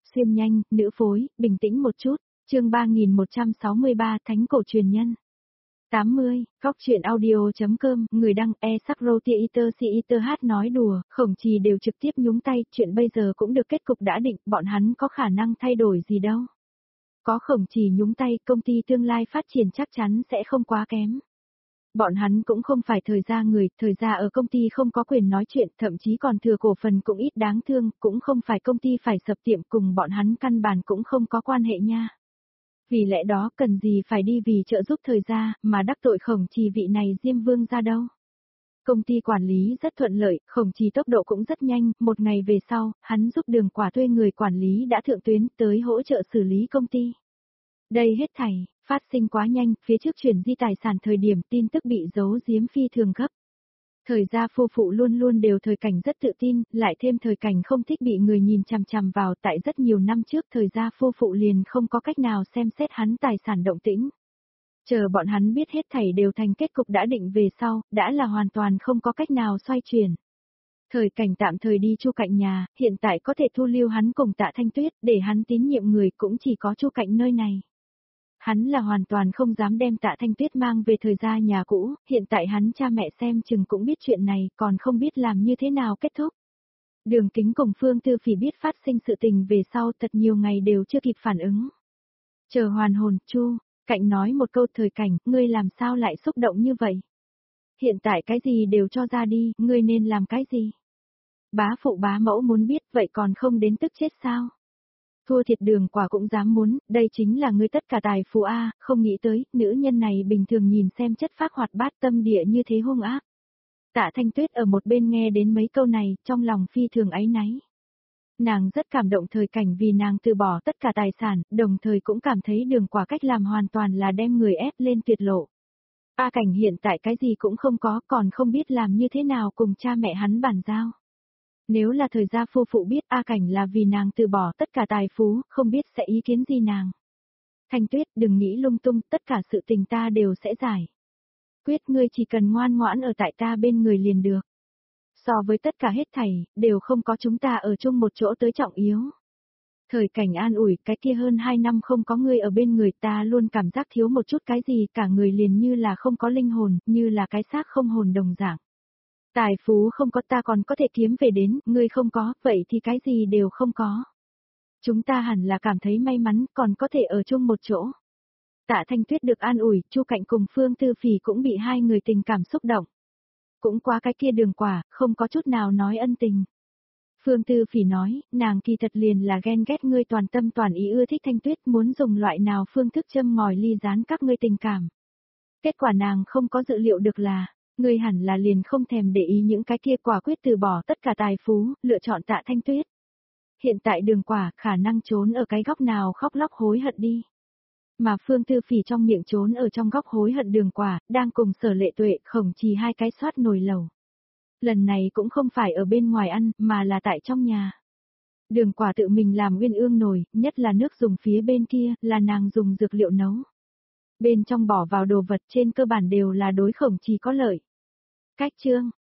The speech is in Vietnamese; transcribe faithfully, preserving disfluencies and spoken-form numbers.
xuyên nhanh, nữ phối, bình tĩnh một chút, chương ba nghìn một trăm sáu mươi ba Thánh cổ truyền nhân. tám mươi, góc truyện audio.com, người đăng e sắc rô tia iter si iter hát nói đùa, Khổng Trì đều trực tiếp nhúng tay, chuyện bây giờ cũng được kết cục đã định, bọn hắn có khả năng thay đổi gì đâu. Có Khổng Trì nhúng tay, công ty tương lai phát triển chắc chắn sẽ không quá kém. Bọn hắn cũng không phải thời gia người, thời gia ở công ty không có quyền nói chuyện, thậm chí còn thừa cổ phần cũng ít đáng thương, cũng không phải công ty phải sập tiệm, cùng bọn hắn căn bản cũng không có quan hệ nha. Vì lẽ đó cần gì phải đi vì trợ giúp thời gia, mà đắc tội Khổng Trì vị này Diêm Vương ra đâu. Công ty quản lý rất thuận lợi, Khổng Trì tốc độ cũng rất nhanh, một ngày về sau, hắn giúp Đường Quả thuê người quản lý đã thượng tuyến tới hỗ trợ xử lý công ty. Đây hết thảy, phát sinh quá nhanh, phía trước chuyển di tài sản thời điểm tin tức bị giấu giếm phi thường gấp. Thời gia phu phụ luôn luôn đều thời cảnh rất tự tin, lại thêm thời cảnh không thích bị người nhìn chằm chằm vào, tại rất nhiều năm trước thời gia phu phụ liền không có cách nào xem xét hắn tài sản động tĩnh. Chờ bọn hắn biết hết thảy đều thành kết cục đã định về sau, đã là hoàn toàn không có cách nào xoay chuyển. Thời cảnh tạm thời đi Chu Cạnh nhà, hiện tại có thể thu lưu hắn cùng Tạ Thanh Tuyết, để hắn tín nhiệm người cũng chỉ có Chu Cạnh nơi này. Hắn là hoàn toàn không dám đem Tạ Thanh Tuyết mang về thời gia nhà cũ, hiện tại hắn cha mẹ xem chừng cũng biết chuyện này, còn không biết làm như thế nào kết thúc. Đường Kính cùng Phương Tư Phỉ biết phát sinh sự tình về sau thật nhiều ngày đều chưa kịp phản ứng. Chờ hoàn hồn, Chu Cạnh nói một câu thời cảnh, ngươi làm sao lại xúc động như vậy? Hiện tại cái gì đều cho ra đi, ngươi nên làm cái gì? Bá phụ bá mẫu muốn biết, vậy còn không đến tức chết sao? Thua thiệt Đường Quả cũng dám muốn, đây chính là ngươi tất cả tài phú a, không nghĩ tới, nữ nhân này bình thường nhìn xem chất phác hoạt bát tâm địa như thế hung ác. Tạ Thanh Tuyết ở một bên nghe đến mấy câu này, trong lòng phi thường áy náy. Nàng rất cảm động thời cảnh vì nàng từ bỏ tất cả tài sản, đồng thời cũng cảm thấy Đường Quả cách làm hoàn toàn là đem người ép lên tuyệt lộ. A Cảnh hiện tại cái gì cũng không có, còn không biết làm như thế nào cùng cha mẹ hắn bàn giao. Nếu là thời gia phu phụ biết A Cảnh là vì nàng từ bỏ tất cả tài phú, không biết sẽ ý kiến gì nàng. Thanh Tuyết, đừng nghĩ lung tung, tất cả sự tình ta đều sẽ giải. Quyết ngươi chỉ cần ngoan ngoãn ở tại ta bên người liền được. So với tất cả hết thảy, đều không có chúng ta ở chung một chỗ tới trọng yếu. Thời cảnh an ủi, cái kia hơn hai năm không có ngươi ở bên người ta luôn cảm giác thiếu một chút cái gì, cả người liền như là không có linh hồn, như là cái xác không hồn đồng dạng. Tài phú không có ta còn có thể kiếm về đến, ngươi không có, vậy thì cái gì đều không có. Chúng ta hẳn là cảm thấy may mắn, còn có thể ở chung một chỗ. Tạ Thanh Tuyết được an ủi, Chu Cạnh cùng Phương Tư Phỉ cũng bị hai người tình cảm xúc động. Cũng qua cái kia Đường Quả, không có chút nào nói ân tình. Phương Tư Phỉ nói, nàng kỳ thật liền là ghen ghét ngươi toàn tâm toàn ý ưa thích Thanh Tuyết, muốn dùng loại nào phương thức châm ngòi ly gián các ngươi tình cảm. Kết quả nàng không có dự liệu được là, ngươi hẳn là liền không thèm để ý những cái kia, quả quyết từ bỏ tất cả tài phú, lựa chọn Tạ Thanh Tuyết. Hiện tại Đường Quả khả năng trốn ở cái góc nào khóc lóc hối hận đi. Mà Phương Tư Phỉ trong miệng trốn ở trong góc hối hận Đường Quả, đang cùng Sở Lệ Tuệ, Khổng Trì hai cái soát nồi lẩu. Lần này cũng không phải ở bên ngoài ăn, mà là tại trong nhà. Đường Quả tự mình làm uyên ương nồi, nhất là nước dùng phía bên kia, là nàng dùng dược liệu nấu. Bên trong bỏ vào đồ vật trên cơ bản đều là đối Khổng Trì có lợi. Cách chương,